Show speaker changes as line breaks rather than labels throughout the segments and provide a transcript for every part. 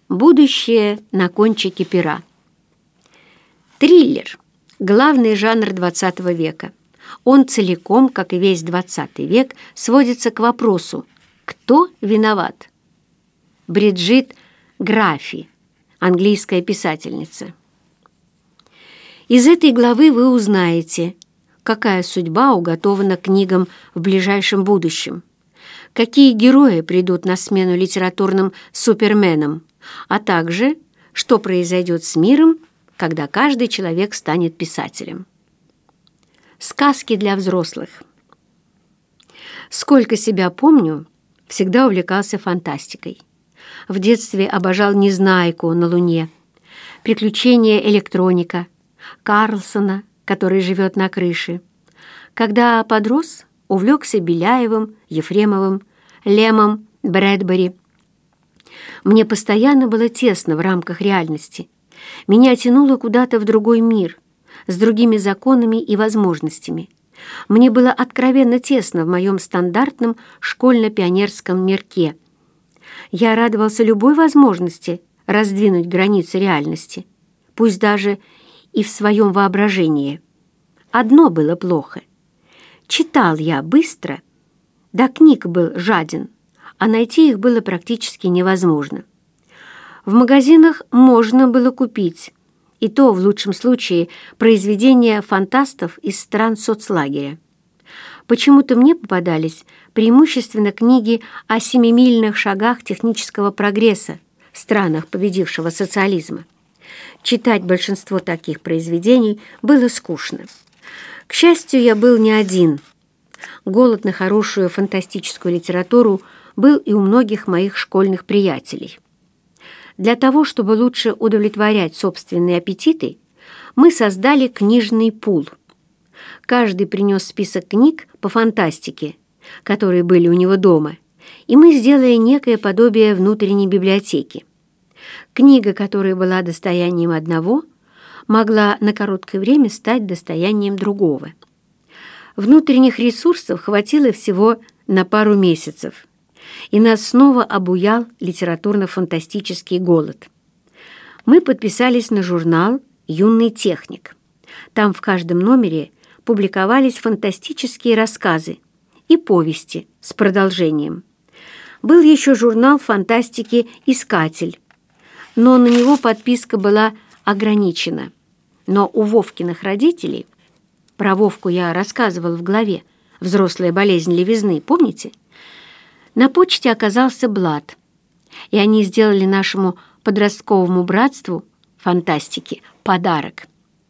Будущее на кончике пера. Триллер – главный жанр XX века. Он целиком, как и весь XX век, сводится к вопросу «Кто виноват?». Бриджит Граффи, английская писательница. Из этой главы вы узнаете, какая судьба уготована книгам в ближайшем будущем, какие герои придут на смену литературным суперменам, а также, что произойдет с миром, когда каждый человек станет писателем. Сказки для взрослых. Сколько себя помню, всегда увлекался фантастикой. В детстве обожал «Незнайку на Луне», «Приключения электроника», Карлсона, который живет на крыше. Когда подрос, увлекся Беляевым, Ефремовым, Лемом, Брэдбери. Мне постоянно было тесно в рамках реальности. Меня тянуло куда-то в другой мир, с другими законами и возможностями. Мне было откровенно тесно в моем стандартном школьно-пионерском мирке. Я радовался любой возможности раздвинуть границы реальности, пусть даже и в своем воображении. Одно было плохо. Читал я быстро, до книг был жаден, а найти их было практически невозможно. В магазинах можно было купить, и то, в лучшем случае, произведения фантастов из стран соцлагеря. Почему-то мне попадались преимущественно книги о семимильных шагах технического прогресса в странах победившего социализма. Читать большинство таких произведений было скучно. К счастью, я был не один. Голод на хорошую фантастическую литературу был и у многих моих школьных приятелей. Для того, чтобы лучше удовлетворять собственные аппетиты, мы создали книжный пул. Каждый принес список книг по фантастике, которые были у него дома, и мы сделали некое подобие внутренней библиотеки. Книга, которая была достоянием одного, могла на короткое время стать достоянием другого. Внутренних ресурсов хватило всего на пару месяцев, и нас снова обуял литературно-фантастический голод. Мы подписались на журнал «Юный техник». Там в каждом номере публиковались фантастические рассказы и повести с продолжением. Был еще журнал фантастики «Искатель», но на него подписка была ограничена. Но у Вовкиных родителей, про Вовку я рассказывал в главе «Взрослая болезнь левизны», помните? На почте оказался блат, и они сделали нашему подростковому братству фантастики подарок.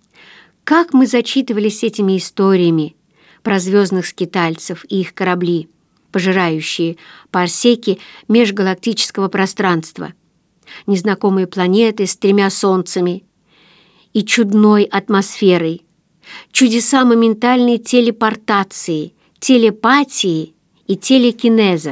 Как мы зачитывались этими историями про звездных скитальцев и их корабли, пожирающие парсеки межгалактического пространства, незнакомые планеты с 3 солнцами и чудной атмосферой, чудеса моментальной телепортации, телепатии и телекинеза.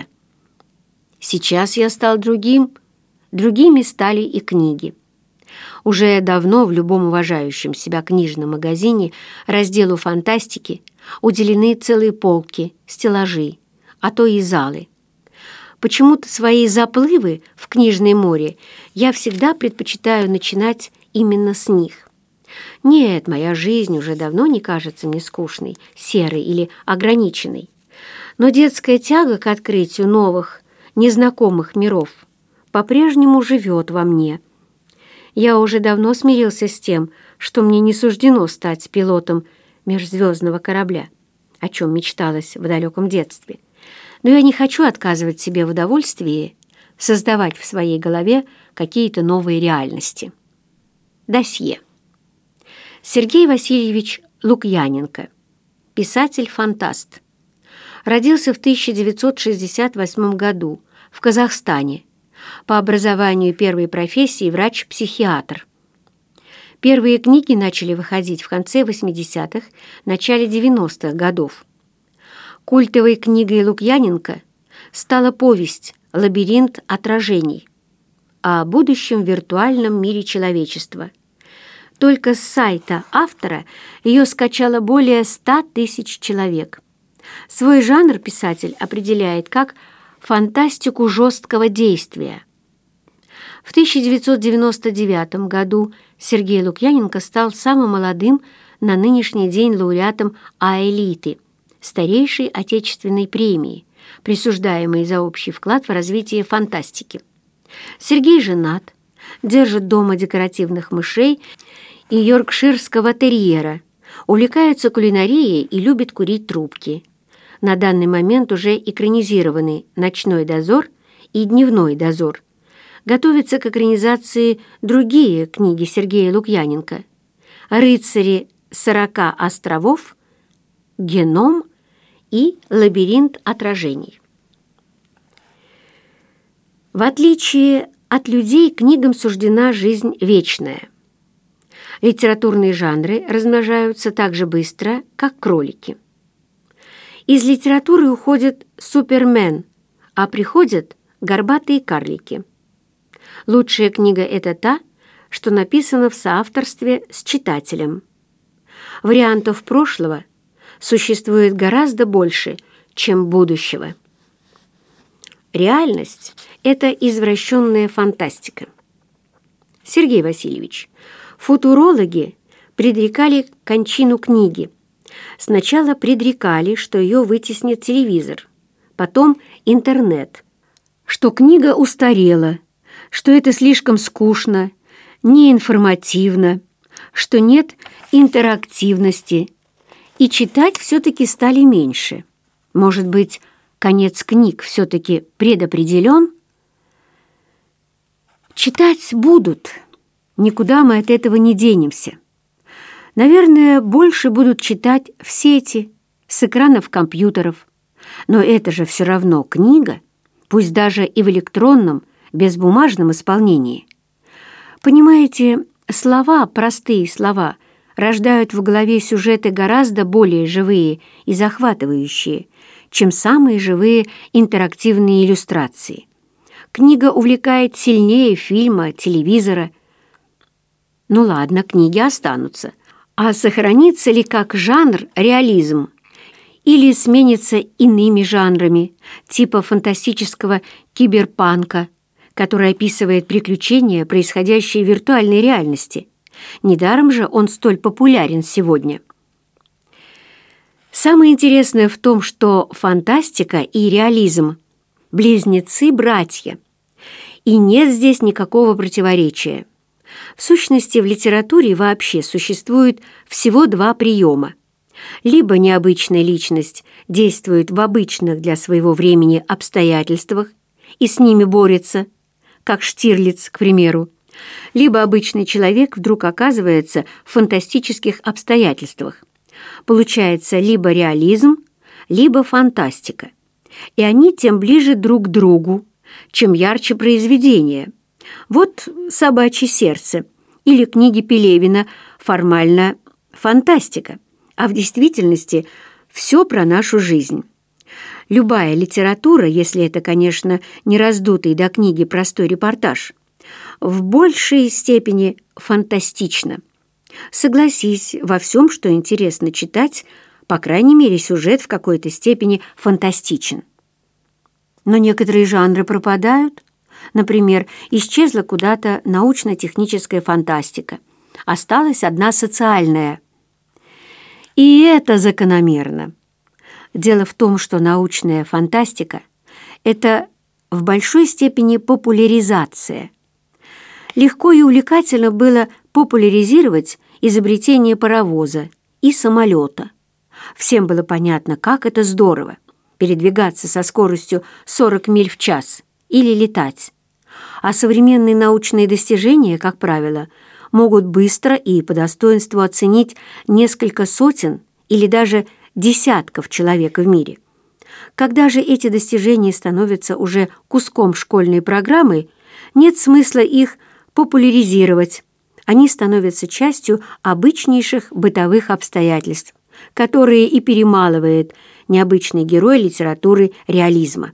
Сейчас я стал другим, другими стали и книги. Уже давно в любом уважающем себя книжном магазине разделу фантастики уделены целые полки, стеллажи, а то и залы. Почему-то свои заплывы в книжное море я всегда предпочитаю начинать именно с них. Нет, моя жизнь уже давно не кажется мне скучной, серой или ограниченной. Но детская тяга к открытию новых, незнакомых миров по-прежнему живет во мне. Я уже давно смирился с тем, что мне не суждено стать пилотом межзвездного корабля, о чем мечталось в далеком детстве. Но я не хочу отказывать себе в удовольствии создавать в своей голове какие-то новые реальности. Досье. Сергей Васильевич Лукьяненко, писатель-фантаст. Родился в 1968 году в Казахстане. По образованию первой профессии врач-психиатр. Первые книги начали выходить в конце 80-х, начале 90-х годов. Культовой книгой Лукьяненко стала повесть «Лабиринт отражений» о будущем виртуальном мире человечества. Только с сайта автора ее скачало более 100 тысяч человек. Свой жанр писатель определяет как фантастику жесткого действия. В 1999 году Сергей Лукьяненко стал самым молодым на нынешний день лауреатом А-элиты, старейшей отечественной премии, присуждаемой за общий вклад в развитие фантастики. Сергей женат, держит дома декоративных мышей и йоркширского терьера, увлекается кулинарией и любит курить трубки. На данный момент уже экранизированы «Ночной дозор» и «Дневной дозор». Готовятся к экранизации другие книги Сергея Лукьяненко: «Рыцари 40 островов», «Геном» и «Лабиринт отражений». В отличие от людей, книгам суждена жизнь вечная. Литературные жанры размножаются так же быстро, как кролики. Из литературы уходит супермен, а приходят горбатые карлики. Лучшая книга – это та, что написана в соавторстве с читателем. Вариантов прошлого существует гораздо больше, чем будущего. Реальность – это извращенная фантастика. Сергей Васильевич, футурологи предрекали кончину книги. Сначала предрекали, что ее вытеснит телевизор, потом интернет, что книга устарела, что это слишком скучно, неинформативно, что нет интерактивности, и читать все-таки стали меньше. Может быть, конец книг все-таки предопределен? Читать будут, никуда мы от этого не денемся. Наверное, больше будут читать в сети, с экранов компьютеров. Но это же все равно книга, пусть даже и в электронном, безбумажном исполнении. Понимаете, слова, простые слова, рождают в голове сюжеты гораздо более живые и захватывающие, чем самые живые интерактивные иллюстрации. Книга увлекает сильнее фильма, телевизора. Ну ладно, книги останутся. А сохранится ли как жанр реализм? Или сменится иными жанрами, типа фантастического киберпанка, который описывает приключения, происходящие в виртуальной реальности? Недаром же он столь популярен сегодня. Самое интересное в том, что фантастика и реализм – близнецы-братья, и нет здесь никакого противоречия. В сущности, в литературе вообще существует всего два приема. Либо необычная личность действует в обычных для своего времени обстоятельствах и с ними борется, как Штирлиц, к примеру, либо обычный человек вдруг оказывается в фантастических обстоятельствах. Получается либо реализм, либо фантастика. И они тем ближе друг к другу, чем ярче произведения. Вот «Собачье сердце» или книги Пелевина формально фантастика, а в действительности все про нашу жизнь. Любая литература, если это, конечно, не раздутый до книги простой репортаж, в большей степени фантастична. Согласись, во всем, что интересно читать, по крайней мере, сюжет в какой-то степени фантастичен. Но некоторые жанры пропадают. Например, исчезла куда-то научно-техническая фантастика. Осталась одна социальная. И это закономерно. Дело в том, что научная фантастика – это в большой степени популяризация. Легко и увлекательно было популяризировать изобретение паровоза и самолета. Всем было понятно, как это здорово – передвигаться со скоростью 40 миль в час или летать. А современные научные достижения, как правило, могут быстро и по достоинству оценить несколько сотен или даже десятков человек в мире. Когда же эти достижения становятся уже куском школьной программы, нет смысла их популяризировать. Они становятся частью обычнейших бытовых обстоятельств, которые и перемалывает необычный герой литературы реализма.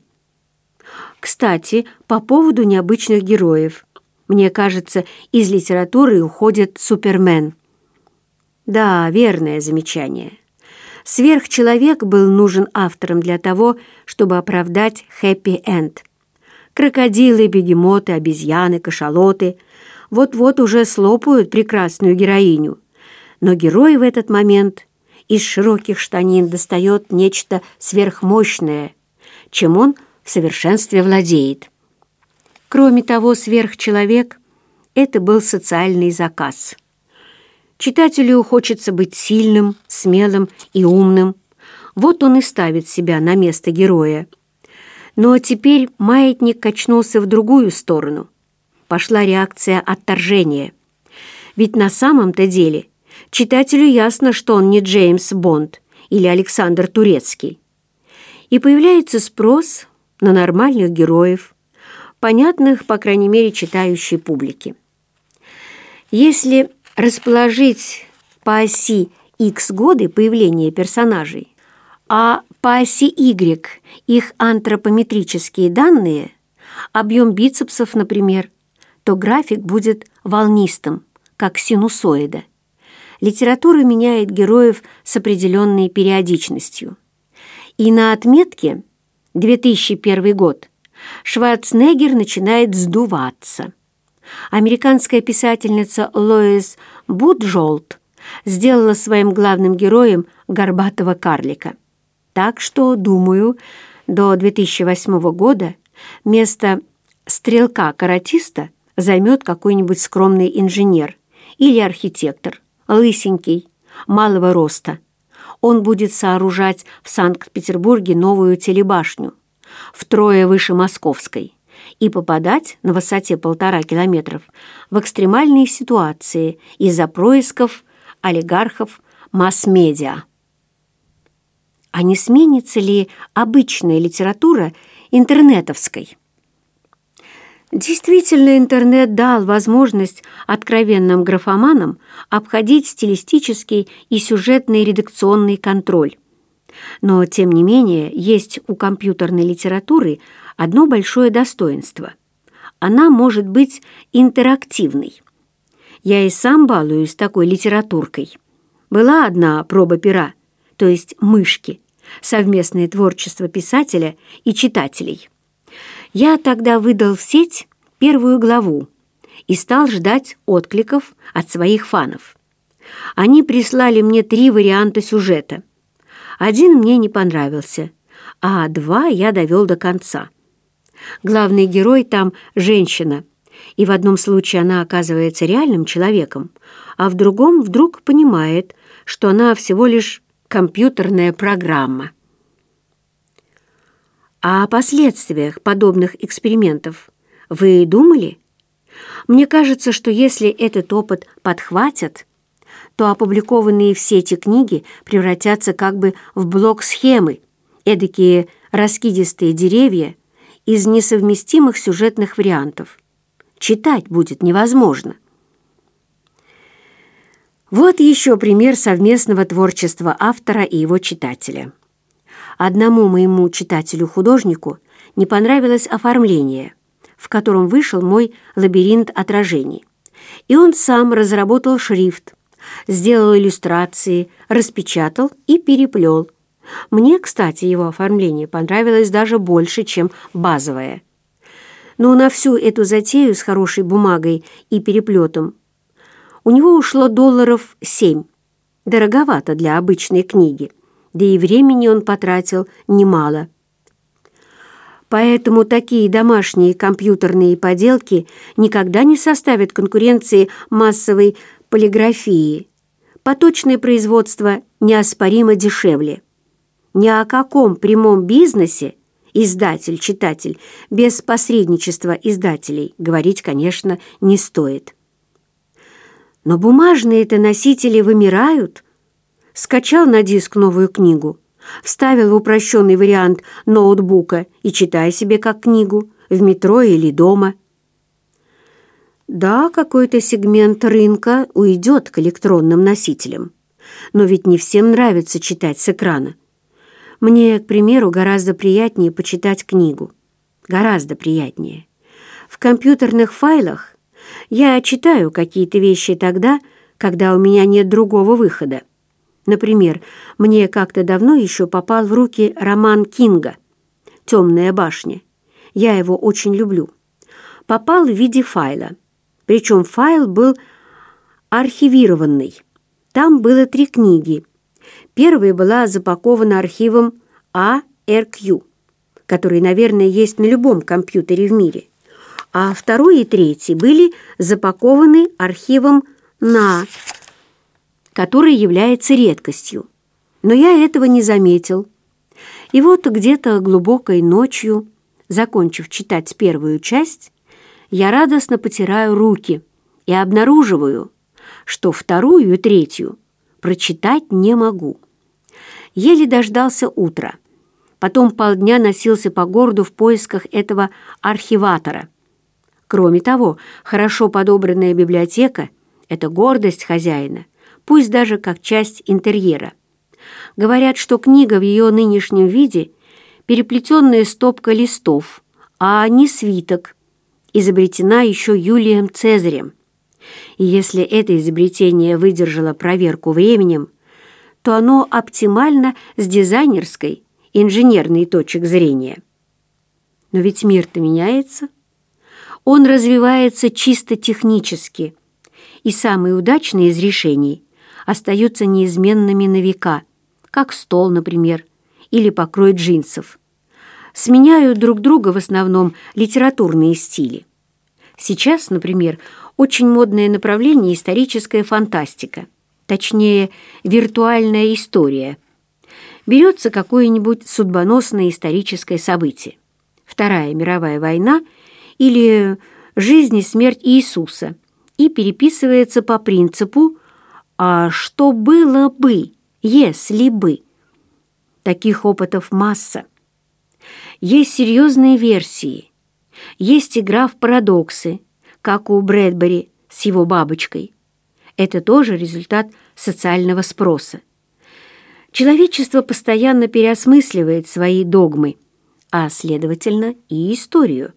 Кстати, по поводу необычных героев. Мне кажется, из литературы уходит Супермен. Да, верное замечание. Сверхчеловек был нужен авторам для того, чтобы оправдать хэппи-энд. Крокодилы, бегемоты, обезьяны, кашалоты вот-вот уже слопают прекрасную героиню. Но герой в этот момент из широких штанин достает нечто сверхмощное, чем он в совершенстве владеет. Кроме того, сверхчеловек — это был социальный заказ. Читателю хочется быть сильным, смелым и умным. Вот он и ставит себя на место героя. Но теперь маятник качнулся в другую сторону. Пошла реакция отторжения. Ведь на самом-то деле читателю ясно, что он не Джеймс Бонд или Александр Турецкий. И появляется спрос на нормальных героев, понятных, по крайней мере, читающей публике. Если расположить по оси X годы появления персонажей, а по оси Y их антропометрические данные, объем бицепсов, например, то график будет волнистым, как синусоида. Литература меняет героев с определенной периодичностью. И на отметке 2001 год Шварценеггер начинает сдуваться. Американская писательница Лоис Буджолт сделала своим главным героем горбатого карлика. Так что, думаю, до 2008 года место стрелка-каратиста займет какой-нибудь скромный инженер или архитектор, лысенький, малого роста. Он будет сооружать в Санкт-Петербурге новую телебашню, втрое выше Московской, и попадать на высоте 1,5 километров в экстремальные ситуации из-за происков олигархов масс-медиа. А не сменится ли обычная литература интернетовской? Действительно, интернет дал возможность откровенным графоманам обходить стилистический и сюжетный редакционный контроль. Но, тем не менее, есть у компьютерной литературы одно большое достоинство. Она может быть интерактивной. Я и сам балуюсь такой литературкой. Была одна проба пера, то есть мышки, совместное творчество писателя и читателей. Я тогда выдал в сеть первую главу и стал ждать откликов от своих фанов. Они прислали мне 3 варианта сюжета. Один мне не понравился, а 2 я довел до конца. Главный герой там женщина, и в одном случае она оказывается реальным человеком, а в другом вдруг понимает, что она всего лишь компьютерная программа. А о последствиях подобных экспериментов вы думали? Мне кажется, что если этот опыт подхватят, то опубликованные в сети книги превратятся как бы в блок-схемы, эдакие раскидистые деревья из несовместимых сюжетных вариантов. Читать будет невозможно. Вот еще пример совместного творчества автора и его читателя. Одному моему читателю-художнику не понравилось оформление, в котором вышел мой лабиринт отражений. И он сам разработал шрифт, сделал иллюстрации, распечатал и переплел. Мне, кстати, его оформление понравилось даже больше, чем базовое. Но на всю эту затею с хорошей бумагой и переплетом у него ушло $7. Дороговато для обычной книги, да и времени он потратил немало. Поэтому такие домашние компьютерные поделки никогда не составят конкуренции массовой полиграфии. Поточное производство неоспоримо дешевле. Ни о каком прямом бизнесе издатель-читатель без посредничества издателей говорить, конечно, не стоит. Но бумажные-то носители вымирают. Скачал на диск новую книгу, вставил в упрощенный вариант ноутбука и читай себе как книгу в метро или дома. Да, какой-то сегмент рынка уйдет к электронным носителям, но ведь не всем нравится читать с экрана. Мне, к примеру, гораздо приятнее почитать книгу. Гораздо приятнее. В компьютерных файлах я читаю какие-то вещи тогда, когда у меня нет другого выхода. Например, мне как-то давно еще попал в руки роман Кинга «Темная башня». я его очень люблю, попал в виде файла. Причем файл был архивированный. Там было 3 книги. Первая была запакована архивом ARQ, который, наверное, есть на любом компьютере в мире. А второй и третий были запакованы архивом NA, который является редкостью. Но я этого не заметил. И вот где-то глубокой ночью, закончив читать первую часть, я радостно потираю руки и обнаруживаю, что вторую и третью прочитать не могу. Еле дождался утра. Потом полдня носился по городу в поисках этого архиватора. Кроме того, хорошо подобранная библиотека — это гордость хозяина, пусть даже как часть интерьера. Говорят, что книга в ее нынешнем виде — переплетенная стопка листов, а не свиток, изобретена еще Юлием Цезарем. И если это изобретение выдержало проверку временем, то оно оптимально с дизайнерской, инженерной точек зрения. Но ведь мир-то меняется. Он развивается чисто технически, и самые удачные из решений остаются неизменными на века, как стол, например, или покрой джинсов. Сменяют друг друга в основном литературные стили. Сейчас, например, очень модное направление историческая фантастика, точнее, виртуальная история. Берется какое-нибудь судьбоносное историческое событие. Вторая мировая война или жизнь и смерть Иисуса, и переписывается по принципу «а что было бы, если бы?». Таких опытов масса. Есть серьезные версии, есть игра в парадоксы, как у Брэдбери с его бабочкой. Это тоже результат социального спроса. Человечество постоянно переосмысливает свои догмы, а, следовательно, и историю.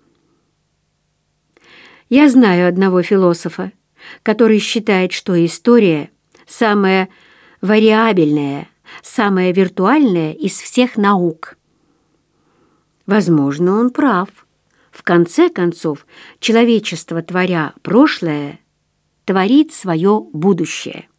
Я знаю одного философа, который считает, что история – самая вариабельная, самая виртуальная из всех наук. Возможно, он прав. В конце концов, человечество, творя прошлое, творит свое будущее.